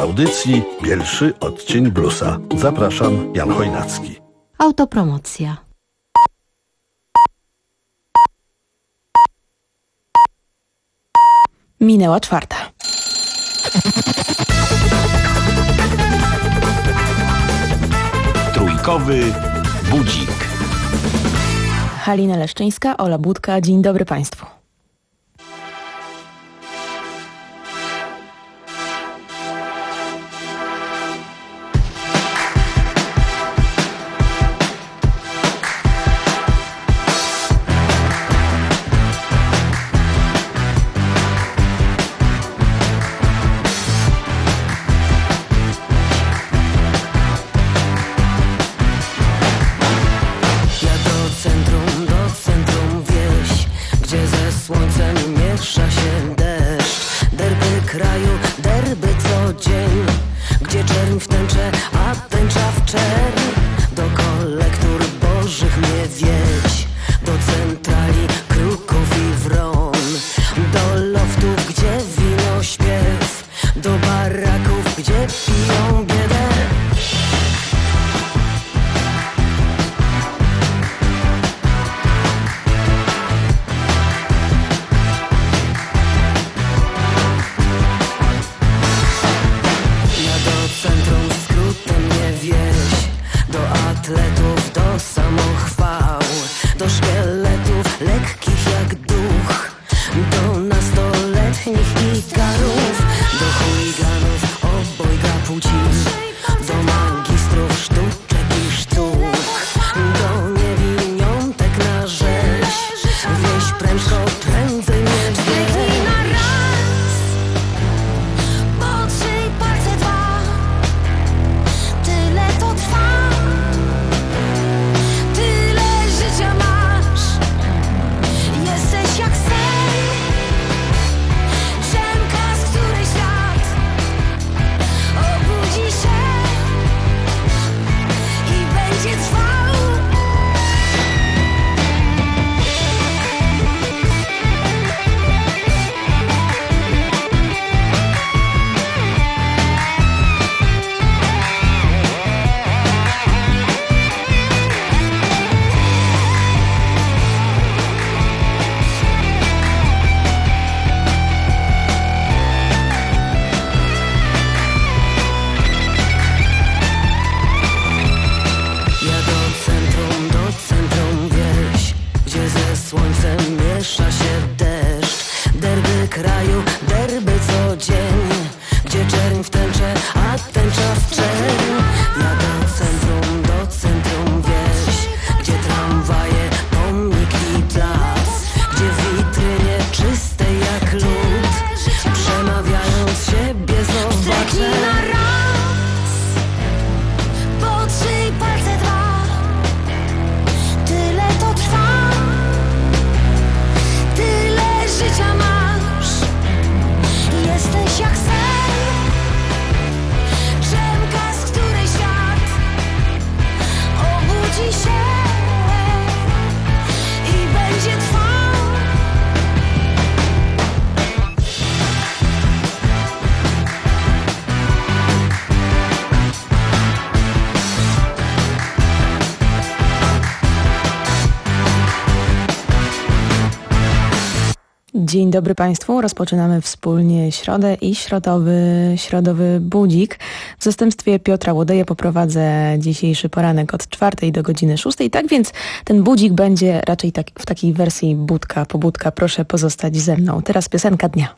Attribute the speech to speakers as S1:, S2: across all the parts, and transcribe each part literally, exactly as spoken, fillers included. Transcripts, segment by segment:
S1: audycji Pierwszy odcień bluesa. Zapraszam, Jan Chojnacki.
S2: Autopromocja.
S3: Minęła czwarta.
S4: Trójkowy budzik.
S3: Halina Leszczyńska, Ola Budka. Dzień dobry Państwu. Dzień dobry Państwu. Rozpoczynamy wspólnie środę i środowy, środowy budzik. W zastępstwie Piotra Łodeja poprowadzę dzisiejszy poranek od czwartej do godziny szóstej. Tak więc ten budzik będzie raczej tak, w takiej wersji budka, pobudka. Proszę pozostać ze mną. Teraz piosenka dnia.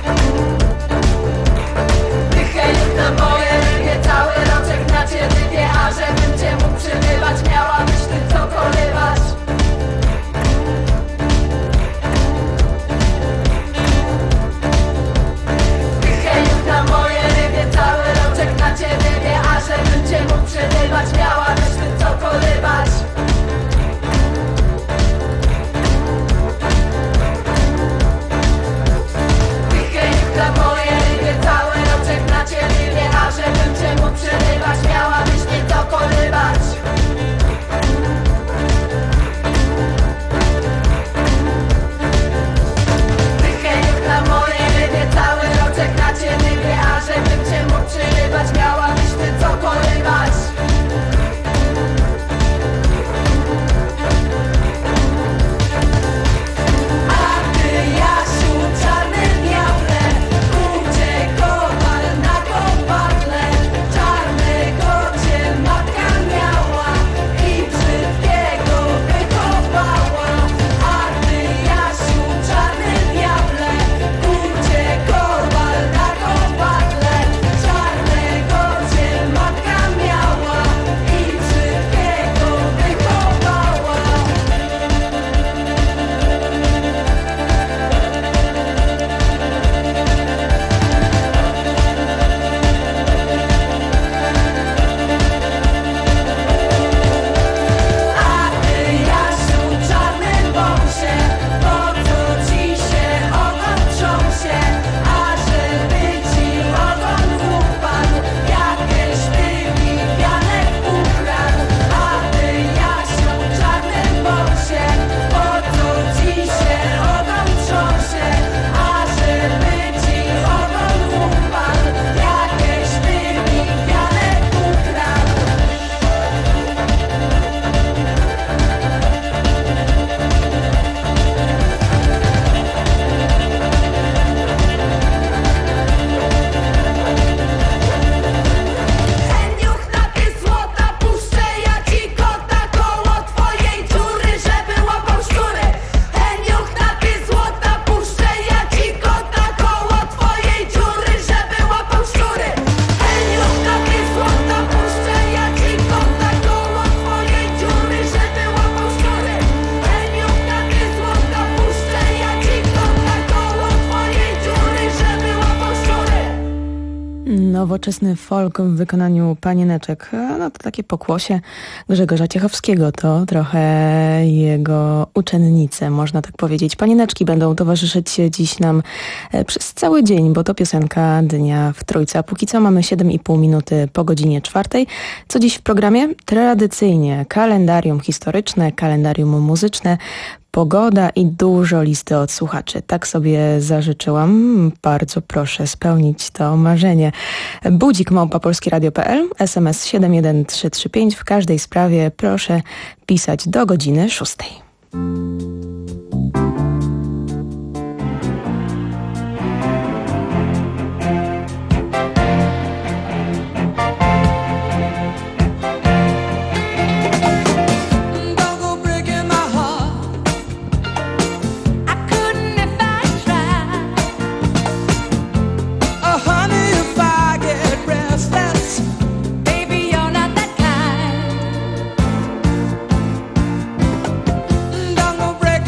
S5: Cały rączek na ciebie.
S3: nowoczesny folk w wykonaniu panieneczek. No to takie pokłosie Grzegorza Ciechowskiego, to trochę jego uczennice, można tak powiedzieć. Panieneczki będą towarzyszyć dziś nam przez cały dzień, bo to piosenka dnia w Trójce. A póki co mamy siedem i pół minuty po godzinie czwartej. Co dziś w programie? Tradycyjnie kalendarium historyczne, kalendarium muzyczne, pogoda i dużo listy od słuchaczy. Tak sobie zażyczyłam. Bardzo proszę spełnić to marzenie. Budzik małpa polskieradio kropka p l, S M S siedem jeden trzy trzy pięć. W każdej sprawie proszę pisać do godziny szóstej.
S2: Break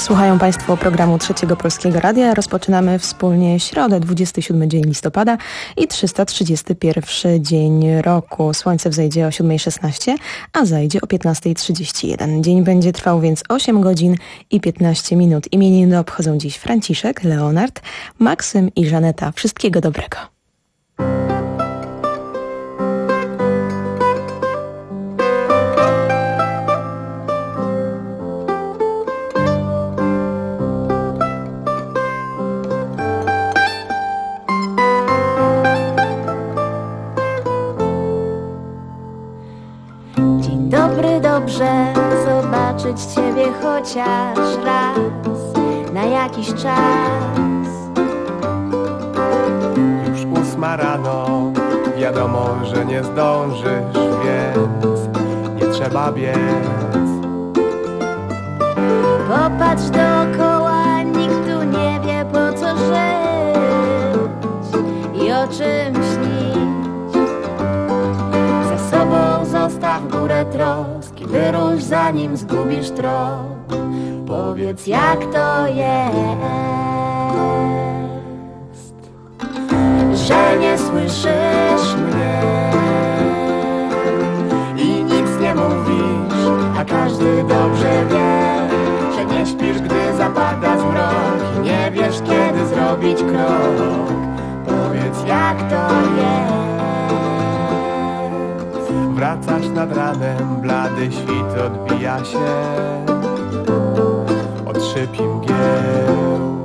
S3: Słuchają Państwo programu Trzeciego Polskiego Radia. Rozpoczynamy wspólnie środę, dwudziesty siódmy dzień listopada i trzysta trzydziesty pierwszy dzień roku. Słońce wzejdzie o siódma szesnaście, a zajdzie o piętnasta trzydzieści jeden. Dzień będzie trwał więc osiem godzin i piętnaście minut. Imieniny obchodzą dziś Franciszek, Leonard, Maksym i Żaneta. Wszystkiego dobrego.
S2: Dobrze zobaczyć Ciebie chociaż raz na jakiś czas.
S5: Już ósma rano, wiadomo, że nie zdążysz, więc nie trzeba biec.
S2: Popatrz dookoła, nikt tu nie wie, po co żyć i o czym śnić. Za sobą zostaw górę troski, wyrusz zanim zgubisz trop. Powiedz, jak to jest, że nie słyszysz mnie i nic nie mówisz, a każdy dobrze wie, że nie śpisz, gdy zapada zmrok i nie wiesz, kiedy zrobić krok. Powiedz, jak to jest.
S5: Wracasz nad ranem, blady świt odbija się od szyb i mgieł.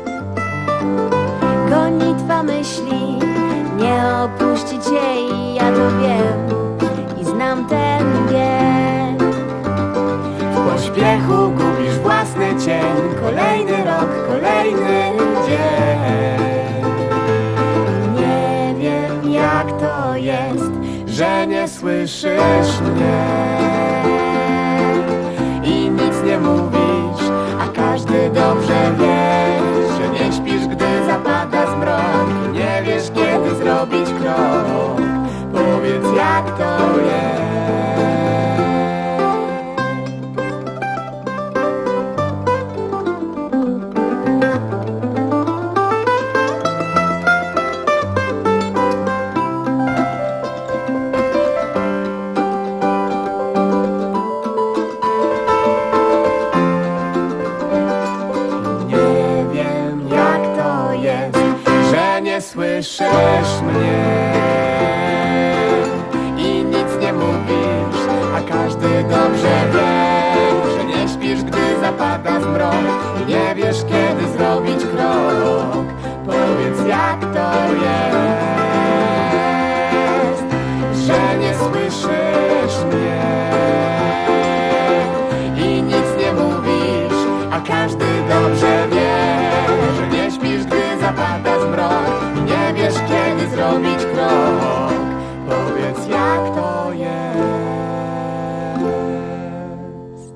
S2: Gonitwa myśli nie opuści cię i ja to wiem i znam ten bieg. W pośpiechu gubisz własny cień, kolejny rok, kolejny dzień. Nie wiem, jak to jest, że nie słyszysz mnie i nic nie mówisz, a każdy dobrze wie, że nie śpisz, gdy zapada zmrok i nie wiesz, kiedy zrobić krok. Powiedz, jak to jest. Słyszysz mnie i nic nie mówisz, a każdy dobrze wie, że nie śpisz, gdy zapada zmrok i nie wiesz, kiedy zrobić krok. Powiedz, jak to jest, że nie słyszysz mnie i nic nie mówisz, a każdy dobrze wie, że nie śpisz, gdy zapada zmrok. Nie wiesz, kiedy zrobić krok. Powiedz, jak to jest.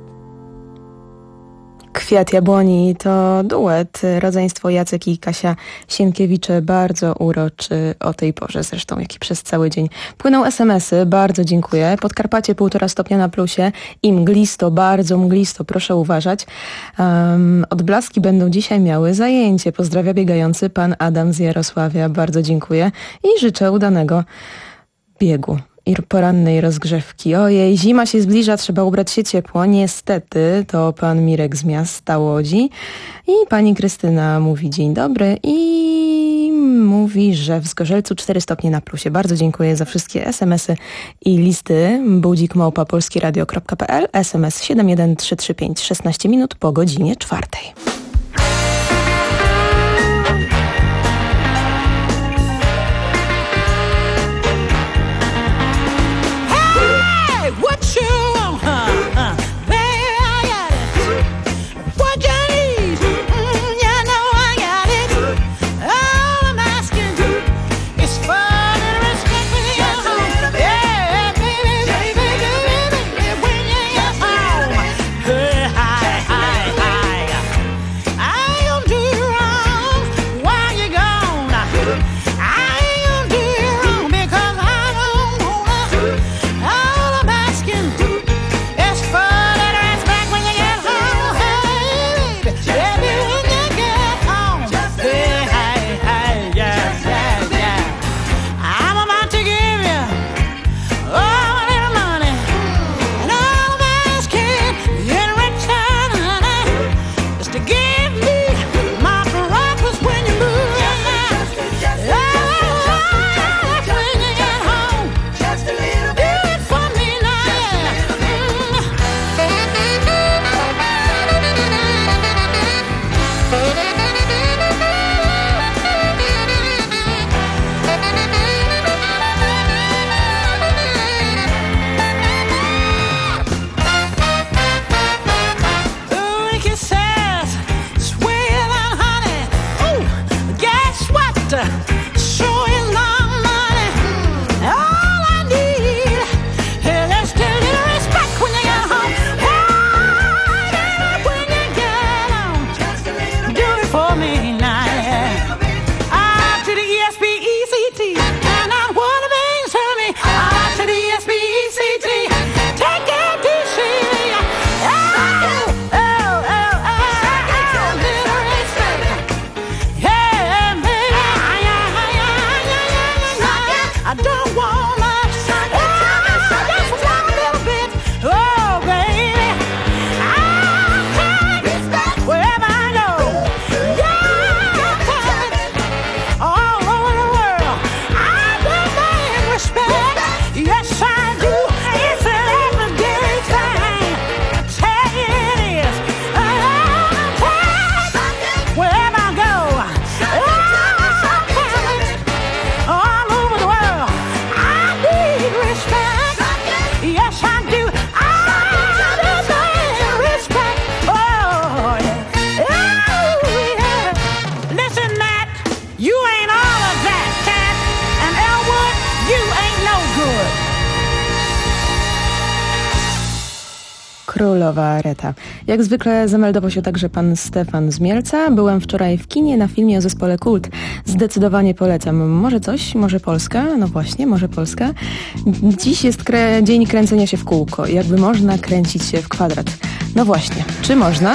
S3: Kwiat Jabłoni to duet, rodzeństwo Jacek i Kasia Sienkiewicze, bardzo uroczy o tej porze, zresztą jak i przez cały dzień. Płyną es em esy, bardzo dziękuję. Podkarpacie półtora stopnia na plusie i mglisto, bardzo mglisto, proszę uważać. Um, odblaski będą dzisiaj miały zajęcie. Pozdrawia biegający pan Adam z Jarosławia, bardzo dziękuję i życzę udanego biegu i porannej rozgrzewki. Ojej, zima się zbliża, trzeba ubrać się ciepło. Niestety, to pan Mirek z miasta Łodzi. I pani Krystyna mówi dzień dobry i mówi, że w Zgorzelcu cztery stopnie na plusie. Bardzo dziękuję za wszystkie es em esy i listy. budzik małpa polskieradio kropka pe el, es em es siedem jeden trzy trzy pięć, szesnaście minut po godzinie czwartej. królowa Reta. Jak zwykle zameldował się także pan Stefan z Mielca. Byłem wczoraj w kinie na filmie o zespole Kult. Zdecydowanie polecam. Może coś? Może Polska? No właśnie, może Polska. Dziś jest kre- dzień kręcenia się w kółko. Jakby można kręcić się w kwadrat. No właśnie, czy można?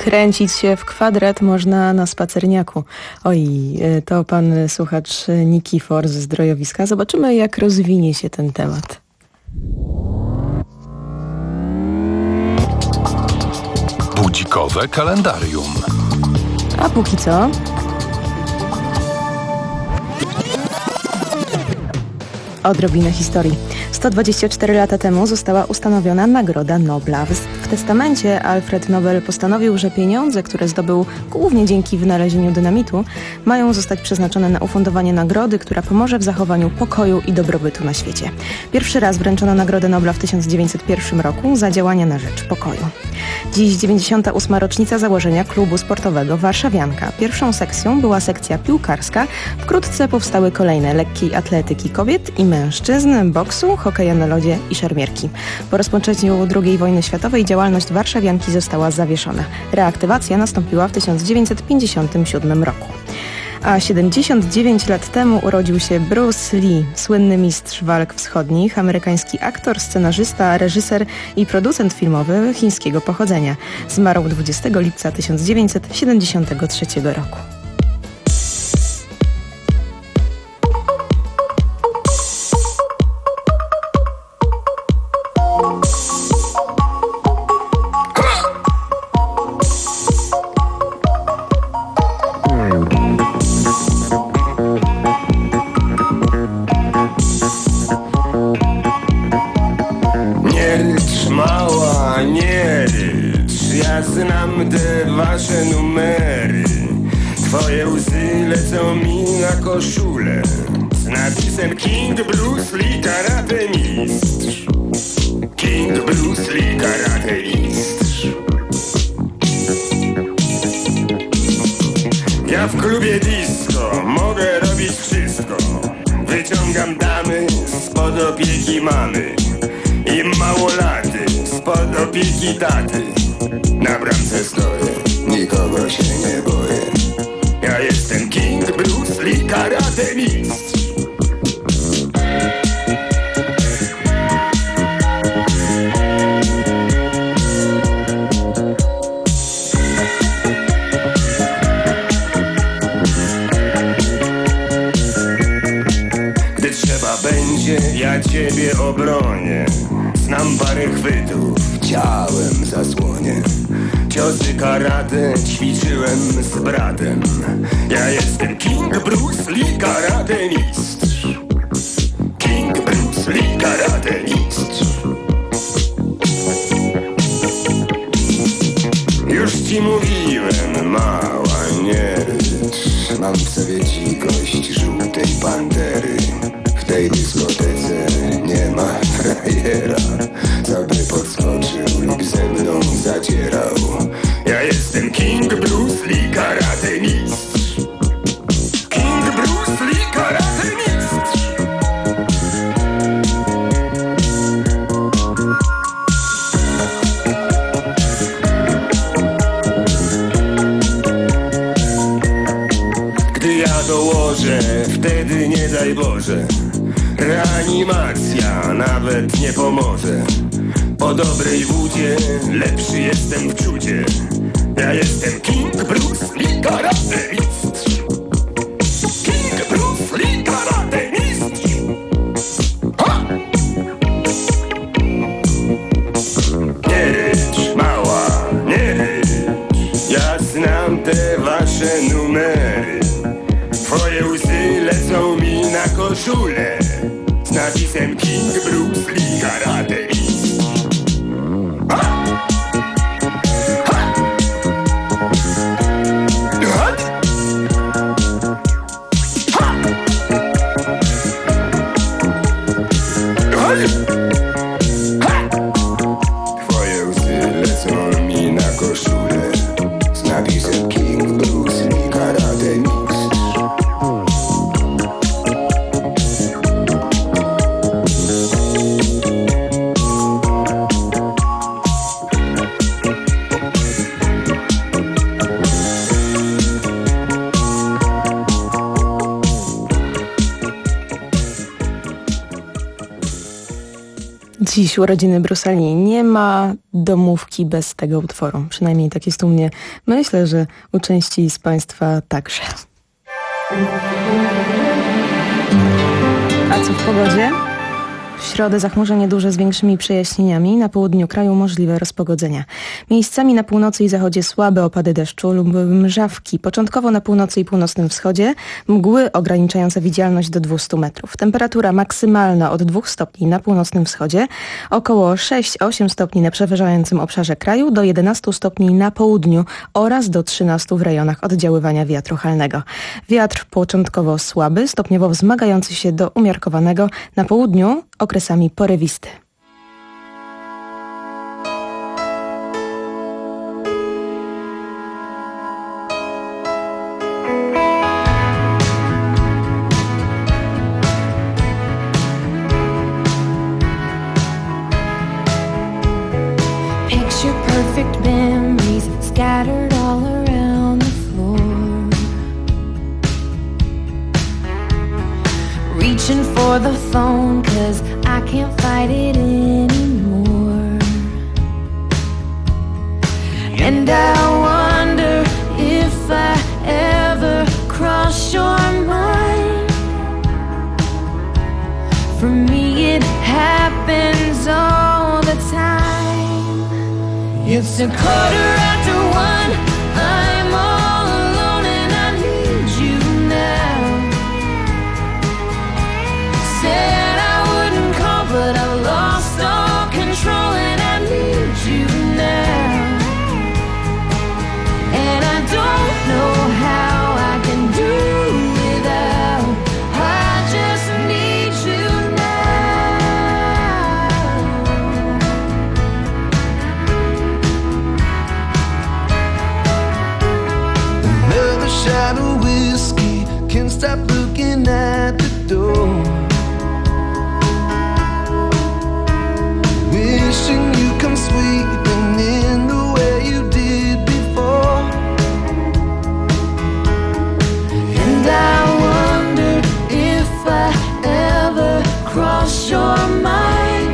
S3: Kręcić się w kwadrat można na spacerniaku. Oj, to pan słuchacz Nikifor ze Zdrojowiska. Zobaczymy, jak rozwinie się ten temat.
S4: Budzikowe kalendarium.
S3: A póki co... Odrobinę historii. sto dwadzieścia cztery lata temu została ustanowiona Nagroda Nobla. W testamencie Alfred Nobel postanowił, że pieniądze, które zdobył głównie dzięki wynalezieniu dynamitu, mają zostać przeznaczone na ufundowanie nagrody, która pomoże w zachowaniu pokoju i dobrobytu na świecie. Pierwszy raz wręczono Nagrodę Nobla w tysiąc dziewięćset pierwszym roku za działania na rzecz pokoju. Dziś dziewięćdziesiąta ósma rocznica założenia klubu sportowego Warszawianka. Pierwszą sekcją była sekcja piłkarska. Wkrótce powstały kolejne: lekkiej atletyki kobiet i mężczyzn, boksu, hokeja na lodzie i szermierki. Po rozpoczęciu drugiej wojny światowej działalność Warszawianki została zawieszona. Reaktywacja nastąpiła w tysiąc dziewięćset pięćdziesiątym siódmym roku. A siedemdziesiąt dziewięć lat temu urodził się Bruce Lee, słynny mistrz walk wschodnich, amerykański aktor, scenarzysta, reżyser i producent filmowy chińskiego pochodzenia. Zmarł dwudziestego lipca tysiąc dziewięćset siedemdziesiątego trzeciego roku.
S6: Wasze numery, twoje łzy lecą mi na koszulę z napisem King Bruce Lee Karate Mistrz. King Bruce Lee Karate Mistrz. Ja w klubie disco mogę robić wszystko. Wyciągam damy spod opieki mamy i małolaty spod opieki taty. Na bramce stoję, nikogo się nie boję. Ja jestem King Bruce Lee Karate Mistrz. Gdy trzeba będzie, ja ciebie obronię. Znam parę chwytów, ciałem zasłonię. Ciosy karate ćwiczyłem z bratem. Ja jestem King Bruce Lee Karate Mistrz. King Bruce Lee Karate Mistrz. Już ci mówiłem, mała, nie rycz. Mam w sobie dzikość żółtej pantery. W tej dyskotece nie ma frajera, co by podskoczył lub ze mną zadzierał. Ja jestem King Bruce Lee Karate Mistrz. King Bruce Lee Karate Mistrz. Gdy ja dołożę, wtedy nie daj Boże, reanimacja nawet nie pomoże. Po dobrej wódzie lepszy jestem w czucie. Ja jestem King Bruce Lee Karate Mistrz. King Bruce Lee Karate Mistrz. Ha! Nie rycz, mała, nie rycz. Ja znam te wasze numery. Twoje łzy lecą mi na koszulę z napisem King Bruce Lee Karate Mistrz. Twoje łzy lecą mi na koszulę z napisem King Bruce Lee Karate Mistrz.
S3: Dziś urodziny Bruce'a Lee. Nie ma domówki bez tego utworu. Przynajmniej tak jest u mnie. Myślę, że u części z Państwa także. A co w pogodzie? W środę zachmurzenie duże z większymi przejaśnieniami. Na południu kraju możliwe rozpogodzenia. Miejscami na północy i zachodzie słabe opady deszczu lub mrzawki. Początkowo na północy i północnym wschodzie mgły ograniczające widzialność do dwieście metrów. Temperatura maksymalna od dwóch stopni na północnym wschodzie, około sześć osiem stopni na przeważającym obszarze kraju, do jedenastu stopni na południu oraz do trzynastu w rejonach oddziaływania wiatru halnego. Wiatr początkowo słaby, stopniowo wzmagający się do umiarkowanego, na południu okresami porywisty.
S7: Picture perfect memories scattered all around the floor. Reaching for the phone 'cause I can't fight it anymore. And I wonder if I ever cross your mind. For me it happens all the time. It's a quarter after one, I'm all alone and I need you now. Said I wouldn't call, but I lost all control and I need you now. And I don't know how I can do without. I just need you now.
S5: Another shot of whiskey, can't stop looking at the door. Wishing you come sweeping in the way you did before.
S7: And I wonder if I ever cross your mind.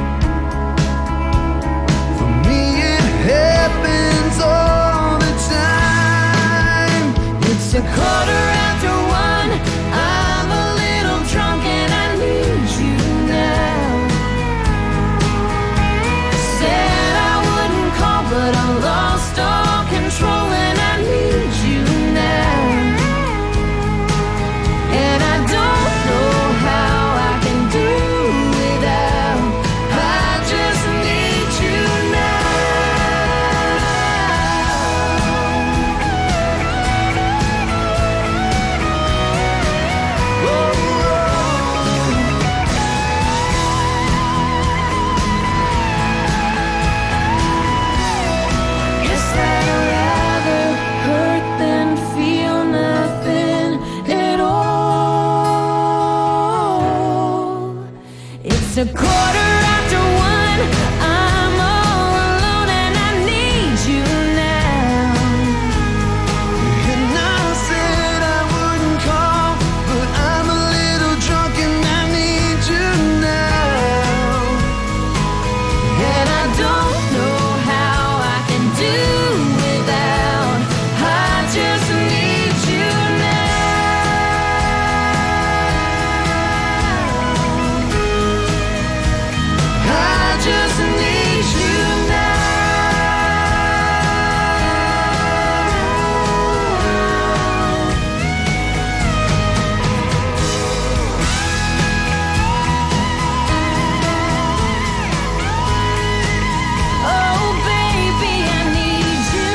S5: For me it happens all the time.
S7: It's a quarter after one, I'm a little drunk and I need you now. Said I wouldn't call, but I lost all control and I need you now. And I don't know how I can do without. I just need you now. Guess I'd rather hurt than feel nothing at all. It's a quarter after one, I'm all alone and I need you now.
S5: And I said I wouldn't call, but I'm a little drunk and I need you now.
S7: And I don't know how I can do without. I just need you now. I just need you now. Oh baby, I need you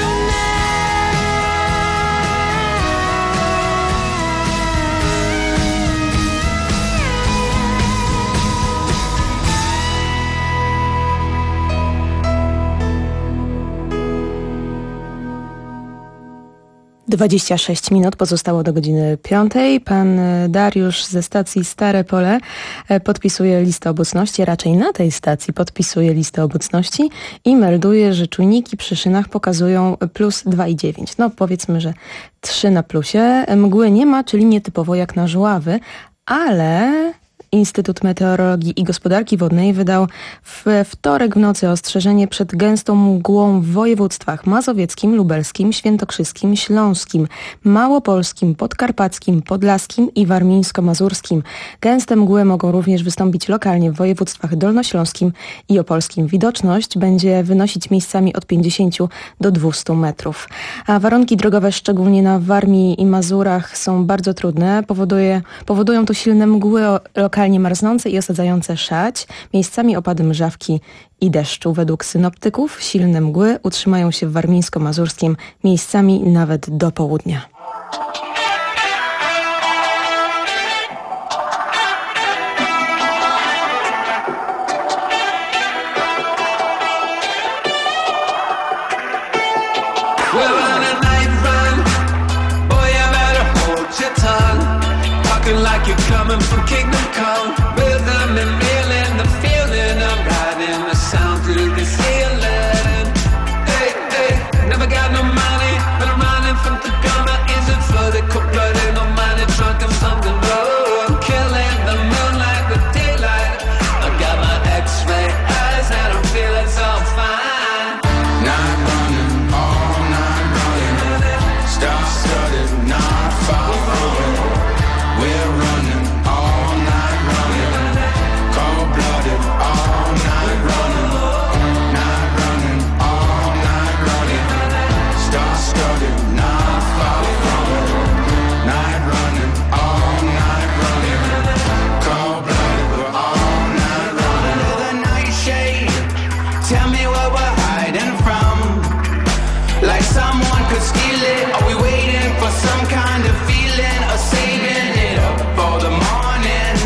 S3: dwadzieścia sześć minut pozostało do godziny piątej. Pan Dariusz ze stacji Stare Pole podpisuje listę obecności, raczej na tej stacji podpisuje listę obecności i melduje, że czujniki przy szynach pokazują plus dwa i dziewięć. No powiedzmy, że trzy na plusie. Mgły nie ma, czyli nietypowo jak na Żuławy, ale Instytut Meteorologii i Gospodarki Wodnej wydał w wtorek w nocy ostrzeżenie przed gęstą mgłą w województwach mazowieckim, lubelskim, świętokrzyskim, śląskim, małopolskim, podkarpackim, podlaskim i warmińsko-mazurskim. Gęste mgły mogą również wystąpić lokalnie w województwach dolnośląskim i opolskim. Widoczność będzie wynosić miejscami od pięćdziesięciu do dwustu metrów. A warunki drogowe, szczególnie na Warmii i Mazurach, są bardzo trudne. Powoduje, powodują to silne mgły lokalnie marznące i osadzające szać, miejscami opady mrzawki i deszczu. Według synoptyków silne mgły utrzymają się w warmińsko-mazurskim miejscami nawet do południa.
S8: Like you're coming from Kingdom Come, rhythm and reeling, the feeling of riding the sound through the ceiling. Hey, hey, never got no money, but I'm running from Tacoma. Is it for the cold-blooded, no money, drunk and something low? I'm killing the moonlight with daylight. I got my X-ray eyes and I'm feeling so fine.
S6: Night running, all night running, star-studded, not far away. We're running all night running, cold-blooded, all night running, night running, all night running, star-studded, not far from it. Night running, all night running, cold-blooded, we're all night running. Under the nightshade, tell me what we're hiding from. Like someone could steal it. Are we waiting for some kind of feeling or saving it up for the morning?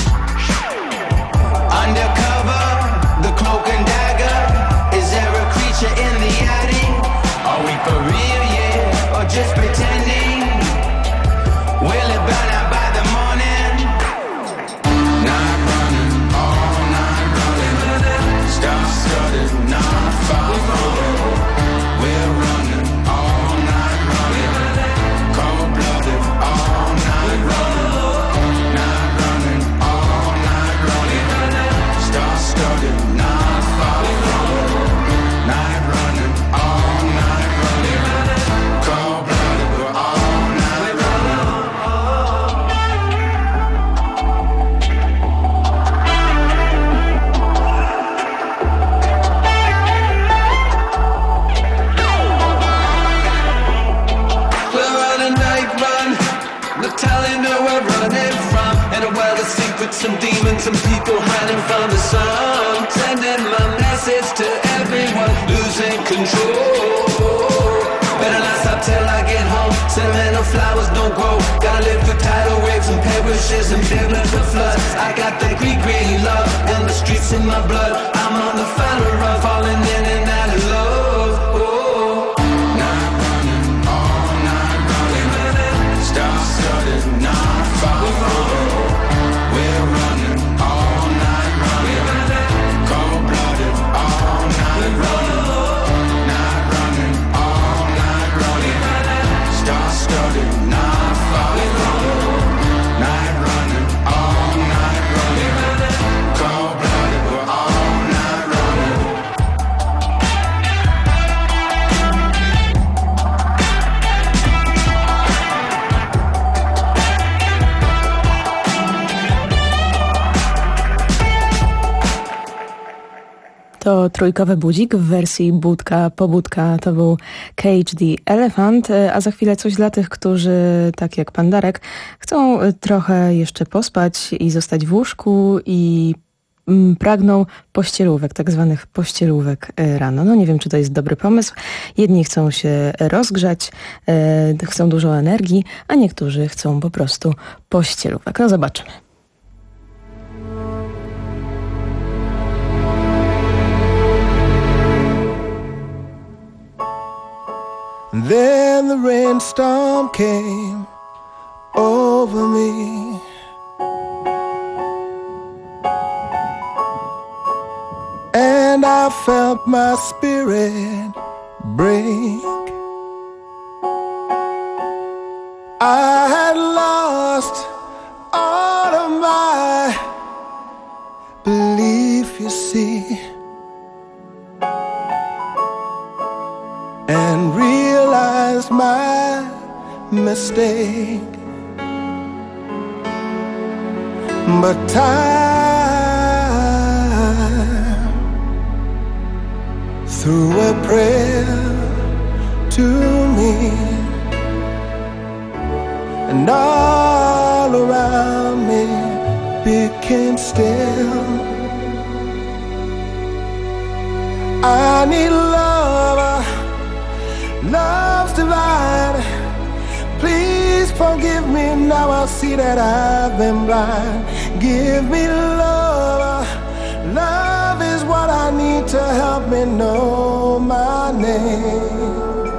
S6: Undercover, the cloak and dagger. Is there a creature in the attic? Are we for real, yeah, or just pretending? Will it burn out by the morning? Night running, all night running, star-studded, not far from it. We're running all night running, cold-blooded, all night running, night running, all night running, star-studded, not far from it. Night running, all night running, cold-blooded, we're all night running. We're on a night run, no telling where we're running from. In a world of secrets and demons and people hiding from the sun. Sending my message to everyone, losing control. Better not stop till I get home. Sentimental flowers don't grow. Gotta live through tidal waves and perishes and biblical floods. I got that Greek green love and the streets in my blood. I'm on the final run, falling in and out of love. Oh. Night running, all night running, star-studded, not far from it. We're running all night running, cold-blooded, all night running, night running, all night running, star-studded, not far from it. Night running, all night running, cold-blooded, we're all night running.
S3: To trójkowy budzik w wersji budka, pobudka. To był Cage the Elephant, a za chwilę coś dla tych, którzy, tak jak pan Darek, chcą trochę jeszcze pospać i zostać w łóżku i mm, pragną pościelówek, tak zwanych pościelówek rano. No nie wiem, czy to jest dobry pomysł. Jedni chcą się rozgrzać, e, chcą dużo energii, a niektórzy chcą po prostu pościelówek. No zobaczymy.
S5: Then the rainstorm came over me. And I felt my spirit break. I had lost all of my mistake. But time, through a prayer to me, and all around me became still. I need love, love's divine. Please forgive me, now I see that I've been blind. Give me love, love is what I need to help me know my name.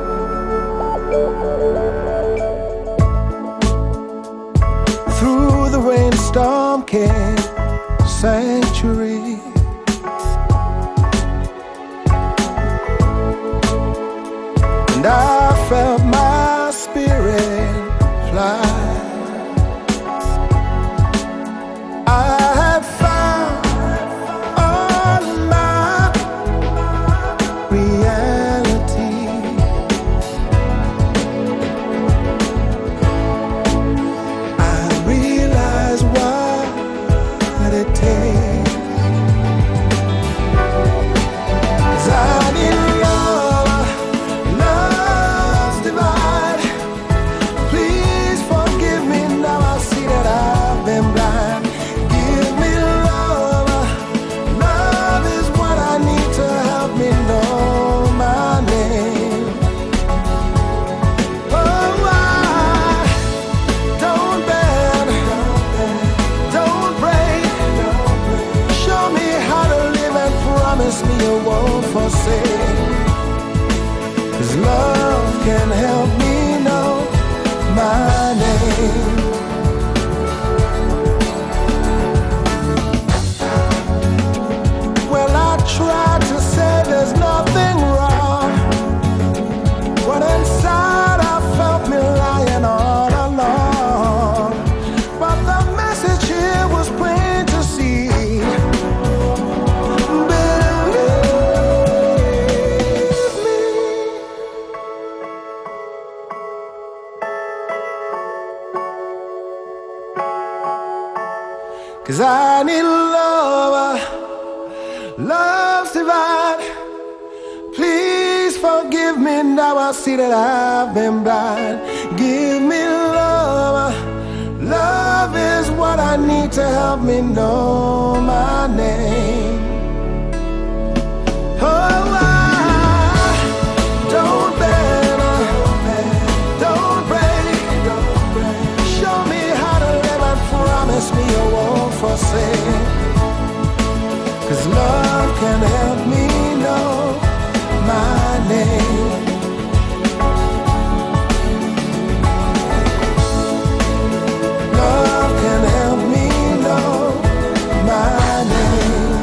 S5: Through the rainstorm came sanctuary. And I felt my spirit fly. I had found all my reality. I realized what it takes. 'Cause I need love, love's divine. Please forgive me, now I see that I've been blind. Give me love, love is what I need to help me know my name. Oh, I don't bend, don't break. Show me how to live and promise me you won't forsake. 'Cause love can help me know my name. Well, I tried to say there's nothing wrong, but inside I felt me lying all alone. But the message here was plain to see. Believe me. 'Cause I need love, love's divine. Please forgive me, now I see that I've been blind. Give me love, love is what I need to help me know my name. Oh, I don't bend, don't break. Show me how to live and promise me you won't forsake. 'Cause love can help me know my name. Love can help me know my name.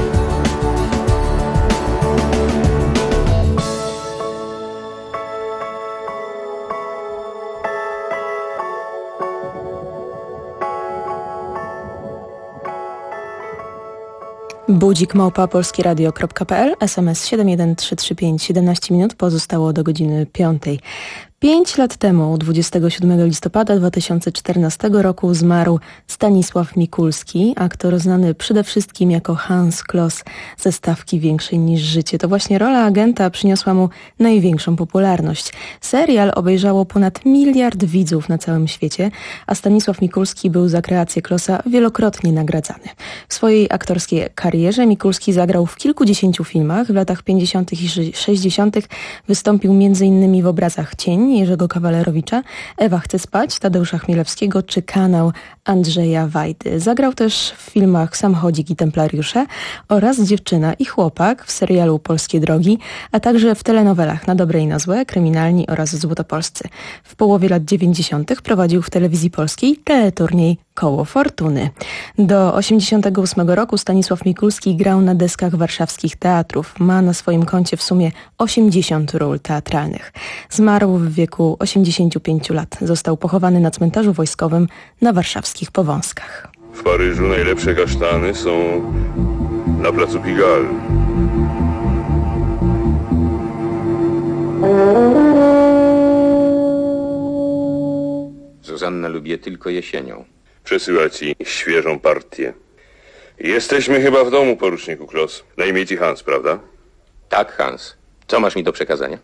S3: Budzik małpa polskieradio kropka p l, S M S siedem jeden trzy trzy pięć, siedemnaście minut, pozostało do godziny piątej. Pięć lat temu, dwudziestego siódmego listopada dwa tysiące czternastego roku, zmarł Stanisław Mikulski, aktor znany przede wszystkim jako Hans Kloss ze Stawki Większej niż Życie. To właśnie rola agenta przyniosła mu największą popularność. Serial obejrzało ponad miliard widzów na całym świecie, a Stanisław Mikulski był za kreację Klossa wielokrotnie nagradzany. W swojej aktorskiej karierze Mikulski zagrał w kilkudziesięciu filmach. W latach pięćdziesiątych i sześćdziesiątych wystąpił między innymi w obrazach Cień Jerzego Kawalerowicza, Ewa chce spać Tadeusza Chmielewskiego czy Kanał Andrzeja Wajdy. Zagrał też w filmach Samochodzik i Templariusze oraz Dziewczyna i Chłopak w serialu Polskie Drogi, a także w telenowelach Na dobre i na złe, Kryminalni oraz Złotopolscy. W połowie lat dziewięćdziesiątych prowadził w telewizji polskiej teleturniej Koło Fortuny. Do osiemdziesiątego ósmego roku Stanisław Mikulski grał na deskach warszawskich teatrów. Ma na swoim koncie w sumie osiemdziesiąt ról teatralnych. Zmarł w wieku osiemdziesięciu pięciu lat. Został pochowany na cmentarzu wojskowym na warszawskich Powązkach.
S9: W Paryżu najlepsze kasztany są na placu Pigalle.
S10: Zuzanna lubi je tylko jesienią.
S9: Przesyła ci świeżą partię. Jesteśmy chyba w domu, poruczniku Kloss. Na imię ci Hans, prawda?
S10: Tak, Hans. Co masz mi do przekazania?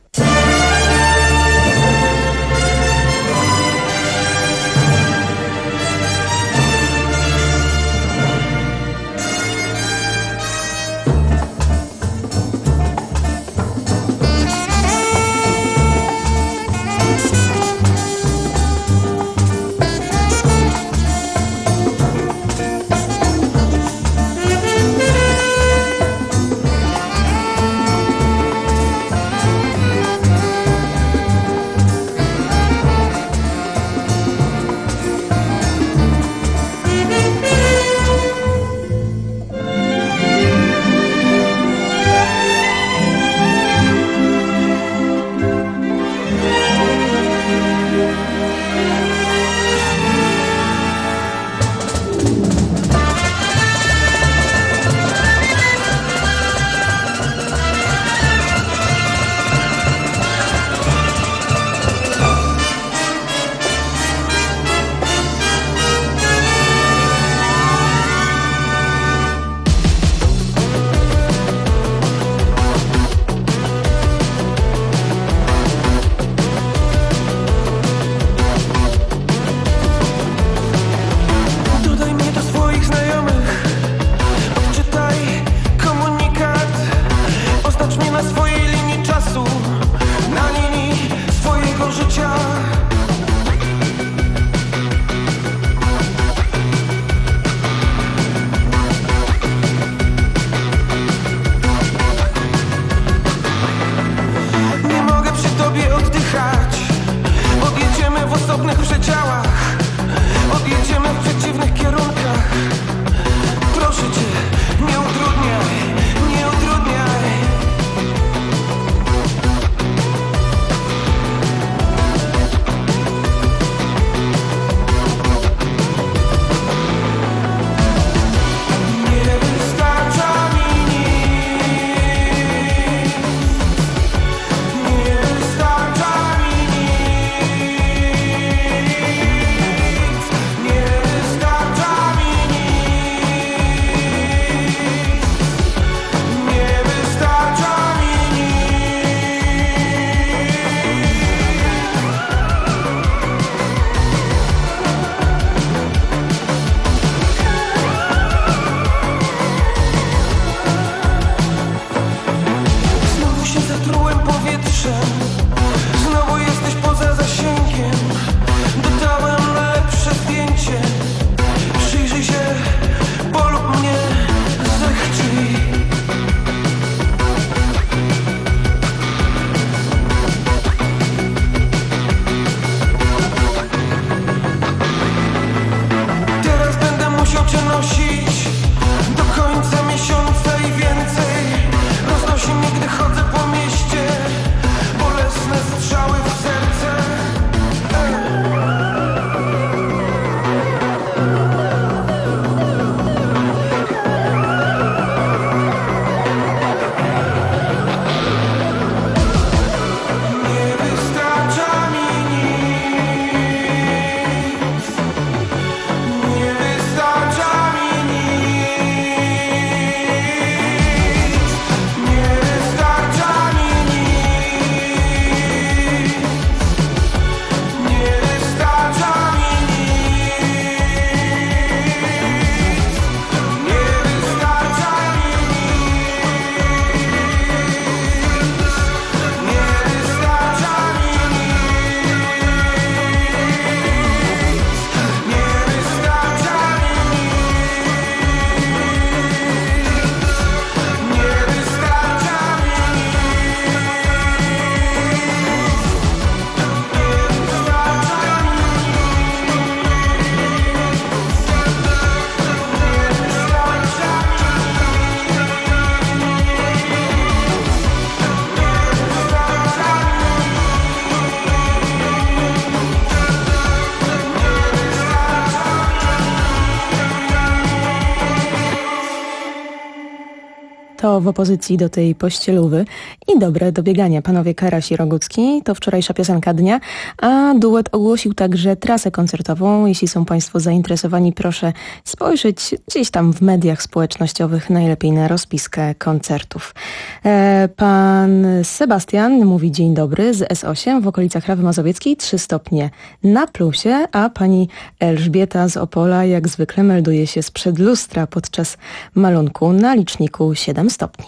S3: to w opozycji do tej pościelówy i dobre do biegania. Panowie Karaś i Rogucki to wczorajsza piosenka dnia, a duet ogłosił także trasę koncertową. Jeśli są Państwo zainteresowani, proszę spojrzeć gdzieś tam w mediach społecznościowych, najlepiej na rozpiskę koncertów. E, pan Sebastian mówi dzień dobry z S osiem w okolicach Rawy Mazowieckiej, trzy stopnie na plusie, a pani Elżbieta z Opola jak zwykle melduje się sprzed lustra podczas malunku na liczniku siedem stopni.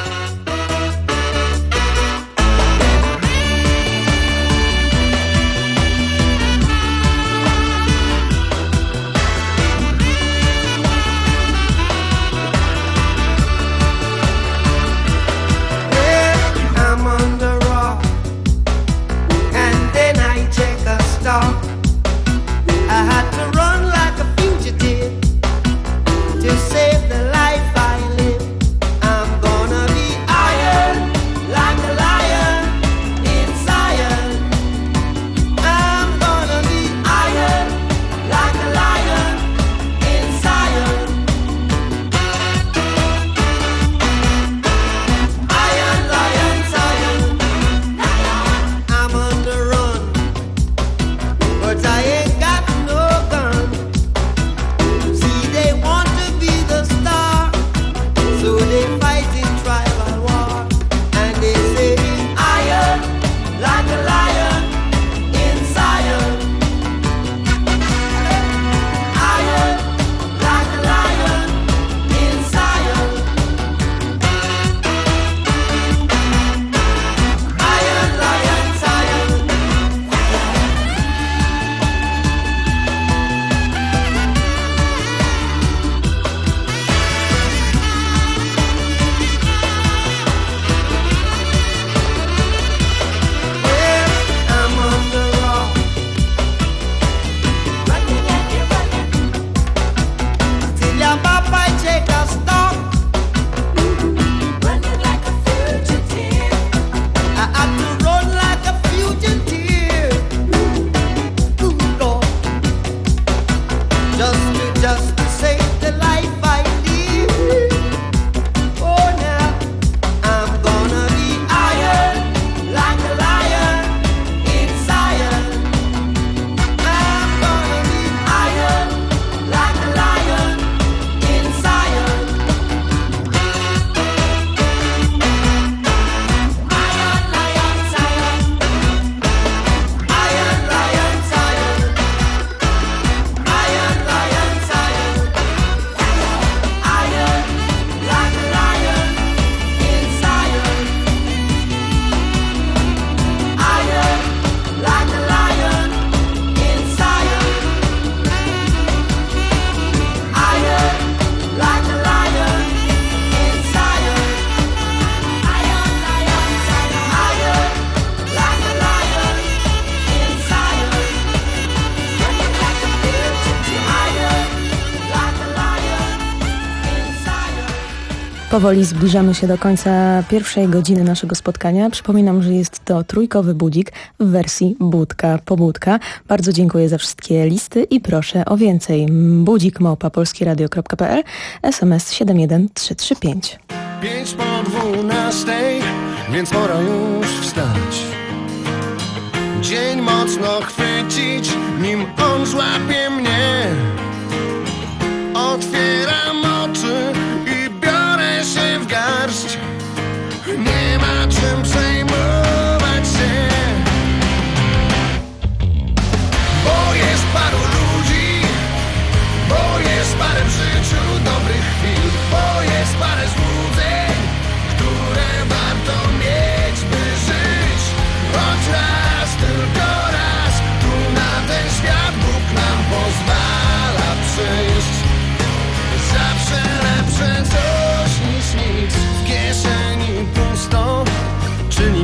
S11: Save the life I live. I'm gonna be
S3: Powoli zbliżamy się do końca pierwszej godziny naszego spotkania. Przypominam, że jest to trójkowy budzik w wersji budka pobudka. Bardzo dziękuję za wszystkie listy i proszę o więcej. budzik małpa polskieradio kropka p l, S M S siedem jeden trzy trzy pięć.
S5: Pięć po dwunastej, więc pora już wstać. Dzień mocno chwycić, nim on złapie mnie. Otwieram oczy i biorę się w garść. Nie ma czym przejmować się, bo jest paru ludzi, bo jest parę w życiu dobrych chwil, bo jest parę złudzeń, które warto mieć, by żyć. Choć raz, tylko raz, tu na ten świat Bóg nam pozwala przyjść. Zawsze lepsze coś niż nic. W kieszeni pusto, czy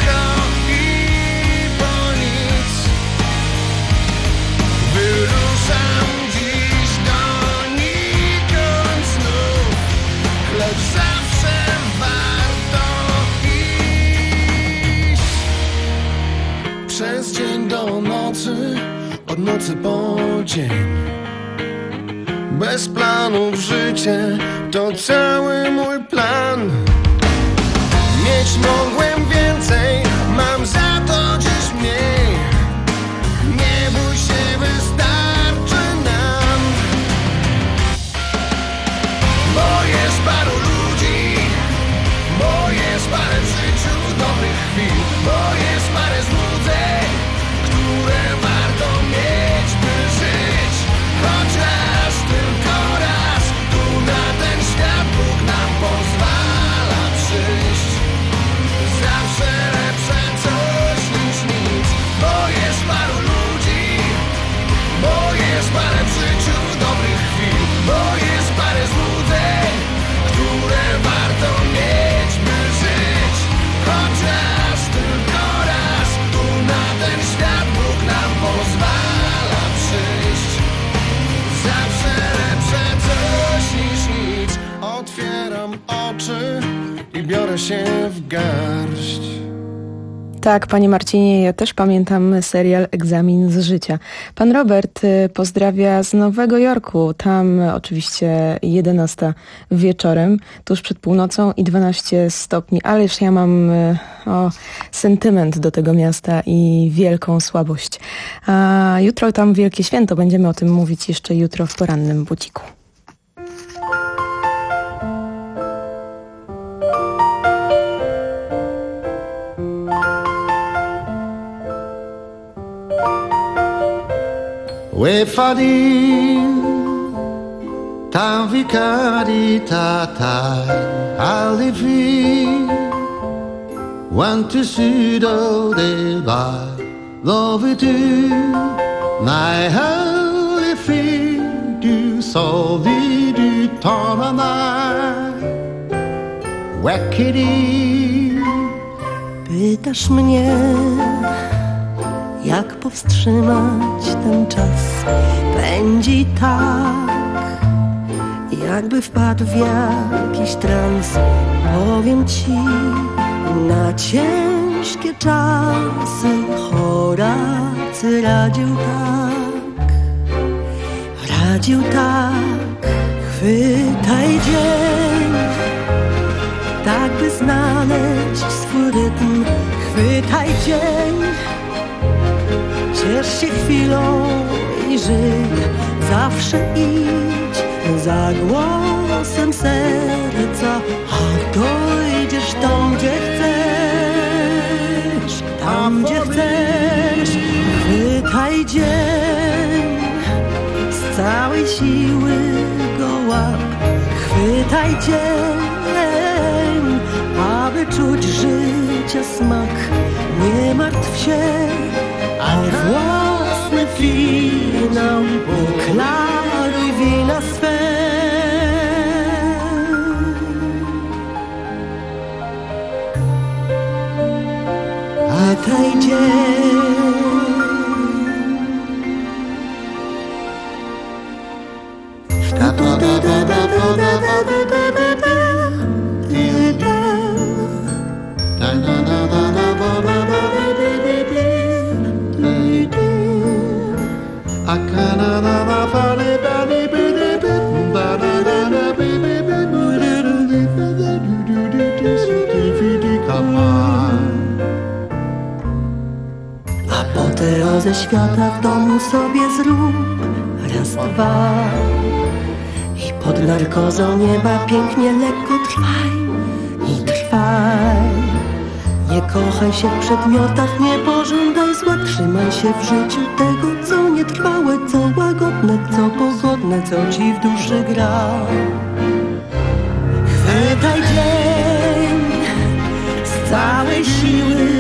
S5: niczego i po nic. Wyruszam dziś donikąd znów, lecz zawsze warto iść. Przez dzień do nocy, od nocy po dzień. Bez planów życie to cały mój plan. Mieć mogłem więcej, mam za to dziś mniej. Nie bój się, wystarczy nam. Bo jest paru ludzi, bo jest parę w życiu dobrych chwil, bo jest parę złudzeń, które warto mieć, by żyć. Choć raz, tylko raz, tu na ten świat Bóg nam pozwala przyjść. Zawsze lepsze coś niż nic, bo jest paru ludzi, bo jest parę w życiu dobrych chwil, bo jest parę złudzeń, które warto mieć, by żyć. Choć raz, tylko raz, tu na ten świat Bóg nam pozwala przyjść. Zawsze lepsze coś niż nic. Otwieram oczy i biorę się w garść.
S3: Tak, panie Marcinie, ja też pamiętam serial Egzamin z życia. Pan Robert y, pozdrawia z Nowego Jorku. Tam y, oczywiście jedenasta wieczorem, tuż przed północą i dwanaście stopni. Ależ ja mam y, o, sentyment do tego miasta i wielką słabość. A jutro tam wielkie święto. Będziemy o tym mówić jeszcze jutro w porannym buciku.
S12: Wefadim ta vikari tatai alivi want to sudo de ba love du my holy free du solvi du toranai wakiri.
S13: Pytasz mnie, jak powstrzymać ten czas? Pędzi tak, jakby wpadł w jakiś trans. Powiem ci, na ciężkie czasy Horacy radził tak, radził tak. Chwytaj dzień, tak by znaleźć swój rytm. Chwytaj dzień, ciesz się chwilą i żyj. Zawsze idź za głosem serca, a dojdziesz tam, gdzie chcesz, tam, gdzie chcesz. Chwytaj dzień, z całej siły go łap. Chwytaj dzień, aby czuć życia smak. Nie martw się o własny finał, uklaruj wina swe. Chwytaj dzień, apoteozę świata w domu sobie zrób. Raz, dwa i pod narkozą nieba pięknie lekko trwaj i trwaj. Nie kochaj się w przedmiotach, nie pożądaj zła. Trzymaj się w życiu tego, co nietrwałe, co łagodne, co pogodne, co ci w duszy gra. Chwytaj dzień, z całej siły